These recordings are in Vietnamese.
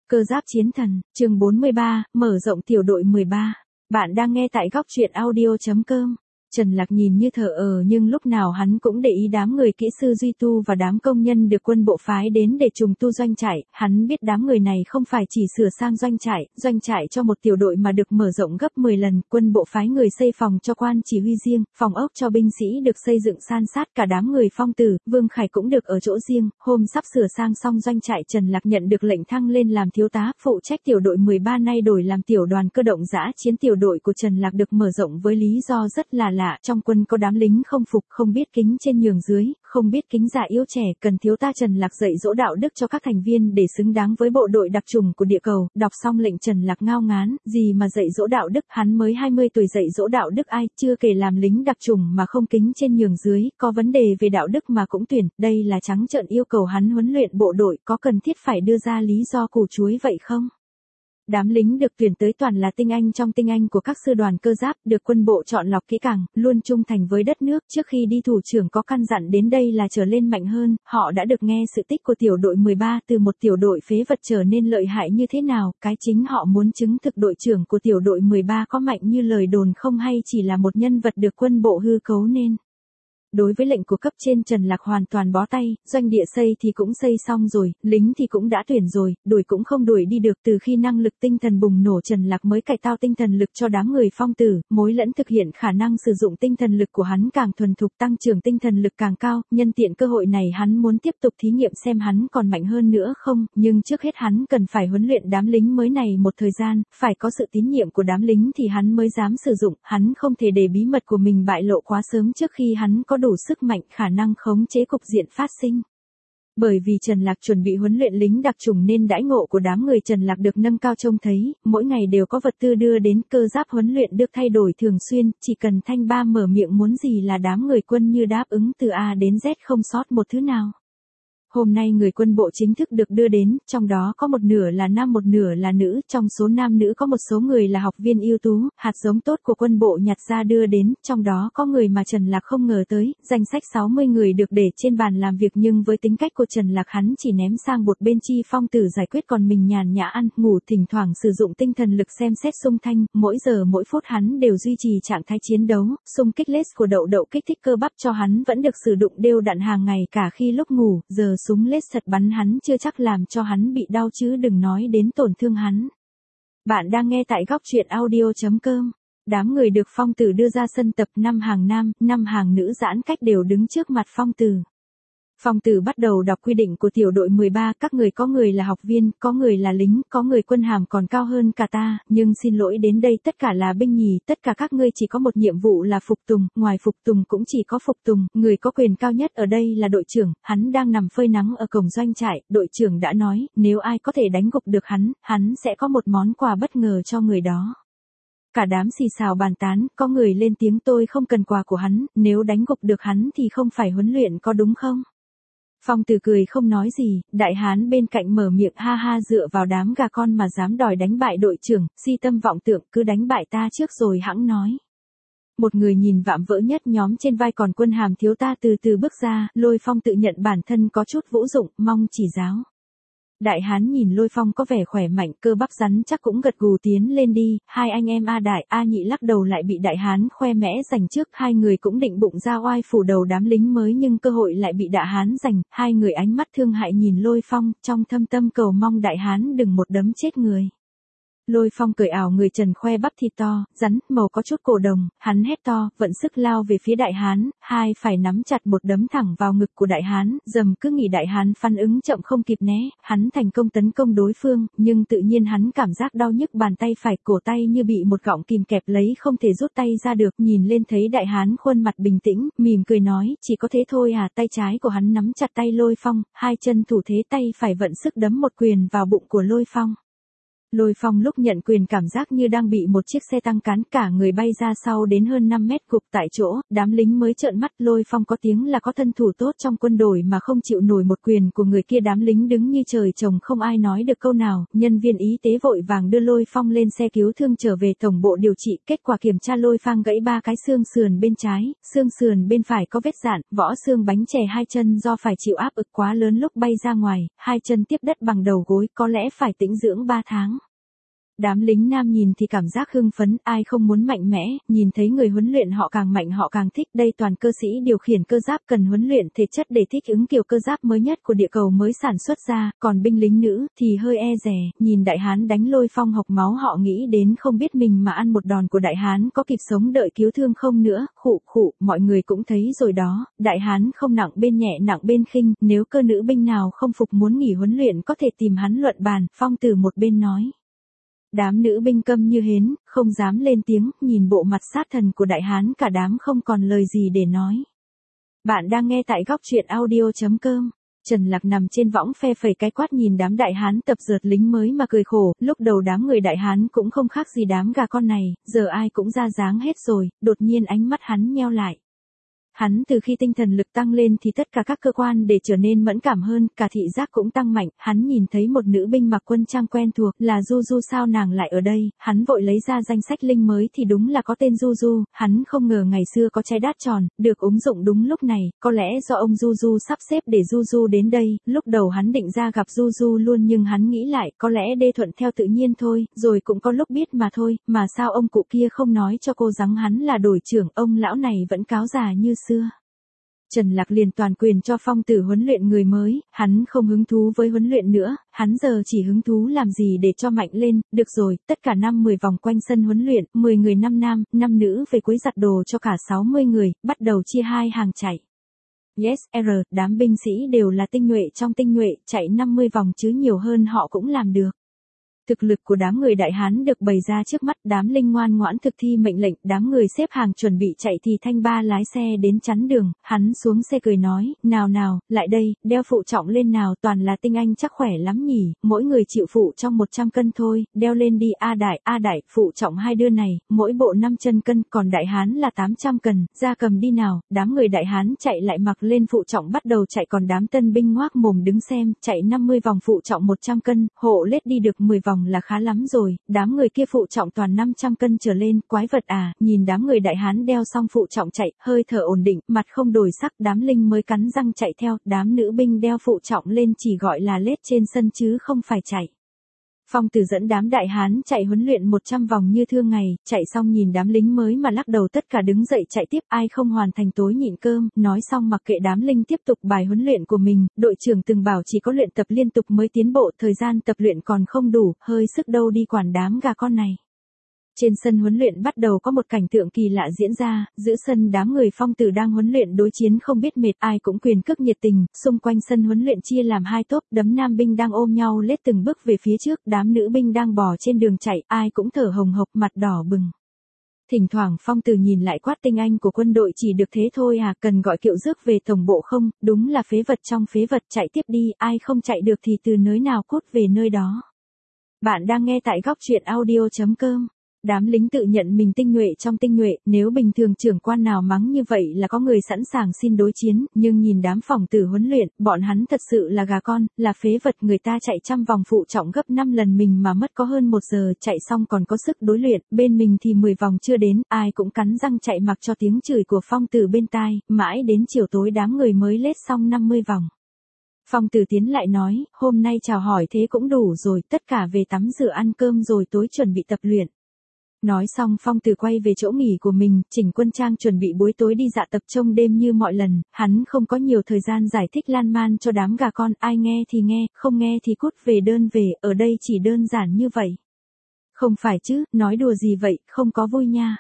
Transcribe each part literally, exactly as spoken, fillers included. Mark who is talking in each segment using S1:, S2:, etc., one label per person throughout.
S1: Cơ giáp chiến thần, chương bốn mươi ba, mở rộng tiểu đội mười ba. Bạn đang nghe tại góc truyện audio chấm com. Trần Lạc nhìn như thờ ơ nhưng lúc nào hắn cũng để ý đám người kỹ sư duy tu và đám công nhân được quân bộ phái đến để trùng tu doanh trại. Hắn biết đám người này không phải chỉ sửa sang doanh trại, doanh trại cho một tiểu đội mà được mở rộng gấp mười lần. Quân bộ phái người xây phòng cho quan chỉ huy riêng, phòng ốc cho binh sĩ được xây dựng san sát. Cả đám người Phong Tử, Vương Khải cũng được ở chỗ riêng. Hôm sắp sửa sang xong doanh trại, Trần Lạc nhận được lệnh thăng lên làm thiếu tá, phụ trách tiểu đội mười ba, nay đổi làm tiểu đoàn cơ động dã chiến. Tiểu đội của Trần Lạc được mở rộng với lý do rất là lạ. Trong quân có đám lính không phục, không biết kính trên nhường dưới, không biết kính già yếu trẻ, cần thiếu tá Trần Lạc dạy dỗ đạo đức cho các thành viên để xứng đáng với bộ đội đặc trùng của địa cầu. Đọc xong lệnh, Trần Lạc ngao ngán, gì mà dạy dỗ đạo đức, hắn mới hai mươi tuổi dạy dỗ đạo đức ai, chưa kể làm lính đặc trùng mà không kính trên nhường dưới, có vấn đề về đạo đức mà cũng tuyển, đây là trắng trợn yêu cầu hắn huấn luyện bộ đội, có cần thiết phải đưa ra lý do củ chuối vậy không? Đám lính được tuyển tới toàn là tinh anh trong tinh anh của các sư đoàn cơ giáp, được quân bộ chọn lọc kỹ càng, luôn trung thành với đất nước. Trước khi đi, thủ trưởng có căn dặn đến đây là trở lên mạnh hơn. Họ đã được nghe sự tích của tiểu đội mười ba, từ một tiểu đội phế vật trở nên lợi hại như thế nào. Cái chính họ muốn chứng thực đội trưởng của tiểu đội mười ba có mạnh như lời đồn không, hay chỉ là một nhân vật được quân bộ hư cấu nên. Đối với lệnh của cấp trên, Trần Lạc hoàn toàn bó tay. Doanh địa xây thì cũng xây xong rồi, lính thì cũng đã tuyển rồi, đuổi cũng không đuổi đi được. Từ khi năng lực tinh thần bùng nổ, Trần Lạc mới cải tạo tinh thần lực cho đám người Phong Tử, mối lẫn thực hiện khả năng sử dụng tinh thần lực của hắn càng thuần thục, tăng trưởng tinh thần lực càng cao. Nhân tiện cơ hội này, hắn muốn tiếp tục thí nghiệm xem hắn còn mạnh hơn nữa không, nhưng trước hết hắn cần phải huấn luyện đám lính mới này một thời gian, phải có sự tín nhiệm của đám lính thì hắn mới dám sử dụng. Hắn không thể để bí mật của mình bại lộ quá sớm trước khi hắn có đủ sức mạnh, khả năng khống chế cục diện phát sinh. Bởi vì Trần Lạc chuẩn bị huấn luyện lính đặc chủng nên đãi ngộ của đám người Trần Lạc được nâng cao trông thấy, mỗi ngày đều có vật tư đưa đến, cơ giáp huấn luyện được thay đổi thường xuyên, chỉ cần Thanh Ba mở miệng muốn gì là đám người quân như đáp ứng từ A đến Z không sót một thứ nào. Hôm nay người quân bộ chính thức được đưa đến, trong đó có một nửa là nam một nửa là nữ, trong số nam nữ có một số người là học viên ưu tú, hạt giống tốt của quân bộ nhặt ra đưa đến, trong đó có người mà Trần Lạc không ngờ tới. Danh sách sáu mươi người được để trên bàn làm việc, nhưng với tính cách của Trần Lạc, hắn chỉ ném sang một bên chi Phong Tử giải quyết, còn mình nhàn nhã ăn, ngủ, thỉnh thoảng sử dụng tinh thần lực xem xét xung thanh, mỗi giờ mỗi phút hắn đều duy trì trạng thái chiến đấu. Xung kích laser của đậu đậu kích thích cơ bắp cho hắn vẫn được sử dụng đều đặn hàng ngày, cả khi lúc ngủ, giờ súng laser bắn hắn chưa chắc làm cho hắn bị đau chứ đừng nói đến tổn thương hắn. Bạn đang nghe tại góc truyện audio chấm com. Đám người được Phong Tử đưa ra sân tập, năm hàng nam, năm hàng nữ giãn cách đều đứng trước mặt Phong Tử. Phong Tử bắt đầu đọc quy định của tiểu đội mười ba, các người có người là học viên, có người là lính, có người quân hàm còn cao hơn cả ta, nhưng xin lỗi đến đây tất cả là binh nhì, tất cả các ngươi chỉ có một nhiệm vụ là phục tùng, ngoài phục tùng cũng chỉ có phục tùng, người có quyền cao nhất ở đây là đội trưởng, hắn đang nằm phơi nắng ở cổng doanh trại, đội trưởng đã nói, nếu ai có thể đánh gục được hắn, hắn sẽ có một món quà bất ngờ cho người đó. Cả đám xì xào bàn tán, có người lên tiếng, tôi không cần quà của hắn, nếu đánh gục được hắn thì không phải huấn luyện có đúng không? Phong Tử cười không nói gì, đại hán bên cạnh mở miệng, ha ha, dựa vào đám gà con mà dám đòi đánh bại đội trưởng, si tâm vọng tưởng, cứ đánh bại ta trước rồi hẵng nói. Một người nhìn vạm vỡ nhất nhóm trên vai còn quân hàm thiếu ta từ từ bước ra, Lôi Phong tự nhận bản thân có chút vũ dụng, mong chỉ giáo. Đại hán nhìn Lôi Phong có vẻ khỏe mạnh, cơ bắp rắn chắc cũng gật gù, tiến lên đi, hai anh em A Đại, A Nhị lắc đầu lại bị đại hán khoe mẽ giành trước, hai người cũng định bụng ra oai phủ đầu đám lính mới nhưng cơ hội lại bị đại hán giành, hai người ánh mắt thương hại nhìn Lôi Phong, trong thâm tâm cầu mong đại hán đừng một đấm chết người. Lôi Phong cởi ảo người trần khoe bắp thịt to, rắn, màu có chút cổ đồng, hắn hét to, vận sức lao về phía đại hán, hai phải nắm chặt một đấm thẳng vào ngực của đại hán, dầm cứ nghĩ đại hán phản ứng chậm không kịp né, hắn thành công tấn công đối phương, nhưng tự nhiên hắn cảm giác đau nhức bàn tay phải, cổ tay như bị một gọng kìm kẹp lấy không thể rút tay ra được, nhìn lên thấy đại hán khuôn mặt bình tĩnh, mỉm cười nói, chỉ có thế thôi à, tay trái của hắn nắm chặt tay Lôi Phong, hai chân thủ thế, tay phải vận sức đấm một quyền vào bụng của Lôi Phong. Lôi Phong lúc nhận quyền cảm giác như đang bị một chiếc xe tăng cán, cả người bay ra sau đến hơn năm mét, gục tại chỗ, đám lính mới trợn mắt. Lôi Phong có tiếng là có thân thủ tốt trong quân đội mà không chịu nổi một quyền của người kia, đám lính đứng như trời trồng không ai nói được câu nào. Nhân viên y tế vội vàng đưa Lôi Phong lên xe cứu thương trở về tổng bộ điều trị, kết quả kiểm tra Lôi Phong gãy ba cái xương sườn bên trái, xương sườn bên phải có vết rạn, võ xương bánh chè hai chân do phải chịu áp lực quá lớn lúc bay ra ngoài, hai chân tiếp đất bằng đầu gối, có lẽ phải tĩnh dưỡng ba tháng. Đám lính nam nhìn thì cảm giác hưng phấn, ai không muốn mạnh mẽ, nhìn thấy người huấn luyện họ càng mạnh họ càng thích. Đây toàn cơ sĩ điều khiển cơ giáp cần huấn luyện thể chất để thích ứng kiểu cơ giáp mới nhất của địa cầu mới sản xuất ra, còn binh lính nữ thì hơi e dè, nhìn đại hán đánh Lôi Phong hộc máu họ nghĩ đến không biết mình mà ăn một đòn của đại hán có kịp sống đợi cứu thương không nữa. Khụ khụ, mọi người cũng thấy rồi đó, đại hán không nặng bên nhẹ nặng bên khinh, nếu cơ nữ binh nào không phục muốn nghỉ huấn luyện có thể tìm hắn luận bàn. Phong từ một bên nói. Đám nữ binh câm như hến, không dám lên tiếng, nhìn bộ mặt sát thần của đại hán cả đám không còn lời gì để nói. Bạn đang nghe tại góc truyện audio.com. Trần Lạc nằm trên võng phe phẩy cái quát nhìn đám đại hán tập dượt lính mới mà cười khổ, lúc đầu đám người đại hán cũng không khác gì đám gà con này, giờ ai cũng ra dáng hết rồi, đột nhiên ánh mắt hắn nheo lại. Hắn từ khi tinh thần lực tăng lên thì tất cả các cơ quan để trở nên mẫn cảm hơn, cả thị giác cũng tăng mạnh. Hắn nhìn thấy một nữ binh mặc quân trang quen thuộc, là Du Du. Sao nàng lại ở đây? Hắn vội lấy ra danh sách linh mới thì đúng là có tên Du Du. Hắn không ngờ ngày xưa có trái đát tròn, được ứng dụng đúng lúc này, có lẽ do ông Du Du sắp xếp để Du Du đến đây. Lúc đầu hắn định ra gặp Du Du luôn nhưng hắn nghĩ lại, có lẽ đê thuận theo tự nhiên thôi, rồi cũng có lúc biết mà thôi, mà sao ông cụ kia không nói cho cô rằng hắn là đội trưởng, ông lão này vẫn cáo già như xưa. Trần Lạc liền toàn quyền cho Phong Tử huấn luyện người mới, hắn không hứng thú với huấn luyện nữa, hắn giờ chỉ hứng thú làm gì để cho mạnh lên. Được rồi, tất cả năm mười vòng quanh sân huấn luyện, mười người năm nam, năm nữ về cuối giặt đồ cho cả sáu mươi người, bắt đầu chia hai hàng chạy. Yes, R, đám binh sĩ đều là tinh nhuệ trong tinh nhuệ, chạy năm mươi vòng chứ nhiều hơn họ cũng làm được. Thực lực của đám người đại hán được bày ra trước mắt, đám linh ngoan ngoãn thực thi mệnh lệnh, đám người xếp hàng chuẩn bị chạy thì Thanh Ba lái xe đến chắn đường, hắn xuống xe cười nói, nào nào, lại đây, đeo phụ trọng lên nào, toàn là tinh anh chắc khỏe lắm nhỉ, mỗi người chịu phụ trong một trăm cân thôi, đeo lên đi. A Đại, A Đại, phụ trọng hai đứa này, mỗi bộ năm chân cân, còn đại hán là tám trăm cân, ra cầm đi nào. Đám người đại hán chạy lại mặc lên phụ trọng bắt đầu chạy, còn đám tân binh ngoác mồm đứng xem, chạy năm mươi vòng phụ trọng một trăm cân, hộ lết đi được mười vòng là khá lắm rồi, đám người kia phụ trọng toàn năm trăm cân trở lên, quái vật à. Nhìn đám người đại hán đeo xong phụ trọng chạy, hơi thở ổn định, mặt không đổi sắc, đám linh mới cắn răng chạy theo, đám nữ binh đeo phụ trọng lên chỉ gọi là lết trên sân chứ không phải chạy. Phong Tử dẫn đám đại hán chạy huấn luyện một trăm vòng như thường ngày, chạy xong nhìn đám lính mới mà lắc đầu, tất cả đứng dậy chạy tiếp, ai không hoàn thành tối nhịn cơm. Nói xong mặc kệ đám linh tiếp tục bài huấn luyện của mình, đội trưởng từng bảo chỉ có luyện tập liên tục mới tiến bộ, thời gian tập luyện còn không đủ, hơi sức đâu đi quản đám gà con này. Trên sân huấn luyện bắt đầu có một cảnh tượng kỳ lạ diễn ra, giữa sân đám người Phong Tử đang huấn luyện đối chiến không biết mệt, ai cũng quyền cước nhiệt tình, xung quanh sân huấn luyện chia làm hai tốp, đấm nam binh đang ôm nhau lết từng bước về phía trước, đám nữ binh đang bò trên đường chạy, ai cũng thở hồng hộc, mặt đỏ bừng. Thỉnh thoảng Phong Tử nhìn lại quát, tinh anh của quân đội chỉ được thế thôi à, cần gọi kiệu rước về tổng bộ không, đúng là phế vật trong phế vật, chạy tiếp đi, ai không chạy được thì từ nơi nào cút về nơi đó. Bạn đang nghe tại góc truyện audio.com. Đám lính tự nhận mình tinh nhuệ trong tinh nhuệ, nếu bình thường trưởng quan nào mắng như vậy là có người sẵn sàng xin đối chiến, nhưng nhìn đám Phong Tử huấn luyện, bọn hắn thật sự là gà con, là phế vật. Người ta chạy trăm vòng phụ trọng gấp năm lần mình mà mất có hơn một giờ, chạy xong còn có sức đối luyện, bên mình thì mười vòng chưa đến, ai cũng cắn răng chạy mặc cho tiếng chửi của Phong Tử bên tai, mãi đến chiều tối đám người mới lết xong năm mươi vòng. Phong Tử tiến lại nói, hôm nay chào hỏi thế cũng đủ rồi, tất cả về tắm rửa ăn cơm rồi tối chuẩn bị tập luyện. Nói xong Phong Tử quay về chỗ nghỉ của mình, chỉnh quân trang chuẩn bị buổi tối đi dạ tập trong đêm như mọi lần, hắn không có nhiều thời gian giải thích lan man cho đám gà con, ai nghe thì nghe, không nghe thì cút về đơn về, ở đây chỉ đơn giản như vậy. Không phải chứ, nói đùa gì vậy, không có vui nha.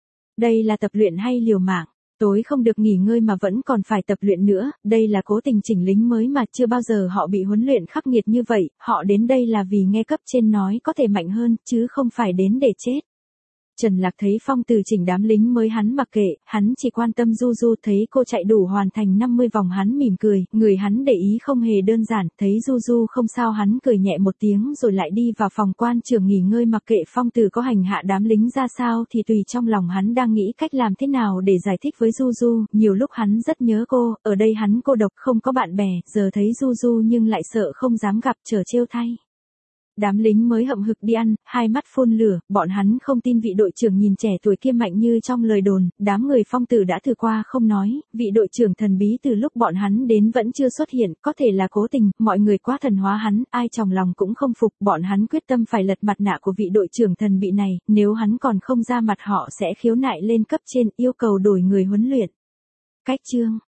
S1: Đây là tập luyện hay liều mạng, tối không được nghỉ ngơi mà vẫn còn phải tập luyện nữa, đây là cố tình chỉnh lính mới mà, chưa bao giờ họ bị huấn luyện khắc nghiệt như vậy, họ đến đây là vì nghe cấp trên nói có thể mạnh hơn, chứ không phải đến để chết. Trần Lạc thấy Phong Tử chỉnh đám lính mới hắn mặc kệ, hắn chỉ quan tâm Du Du, thấy cô chạy đủ hoàn thành năm mươi vòng hắn mỉm cười, người hắn để ý không hề đơn giản, thấy Du Du không sao hắn cười nhẹ một tiếng rồi lại đi vào phòng quan trường nghỉ ngơi mặc kệ Phong Tử có hành hạ đám lính ra sao thì tùy, trong lòng hắn đang nghĩ cách làm thế nào để giải thích với Du Du, nhiều lúc hắn rất nhớ cô, ở đây hắn cô độc không có bạn bè, giờ thấy Du Du nhưng lại sợ không dám gặp, trở trêu thay. Đám lính mới hậm hực đi ăn, hai mắt phun lửa, bọn hắn không tin vị đội trưởng nhìn trẻ tuổi kia mạnh như trong lời đồn, đám người Phong Tử đã thử qua không nói, vị đội trưởng thần bí từ lúc bọn hắn đến vẫn chưa xuất hiện, có thể là cố tình, mọi người quá thần hóa hắn, ai trong lòng cũng không phục, bọn hắn quyết tâm phải lật mặt nạ của vị đội trưởng thần bị này, nếu hắn còn không ra mặt họ sẽ khiếu nại lên cấp trên, yêu cầu đổi người huấn luyện. Cách chương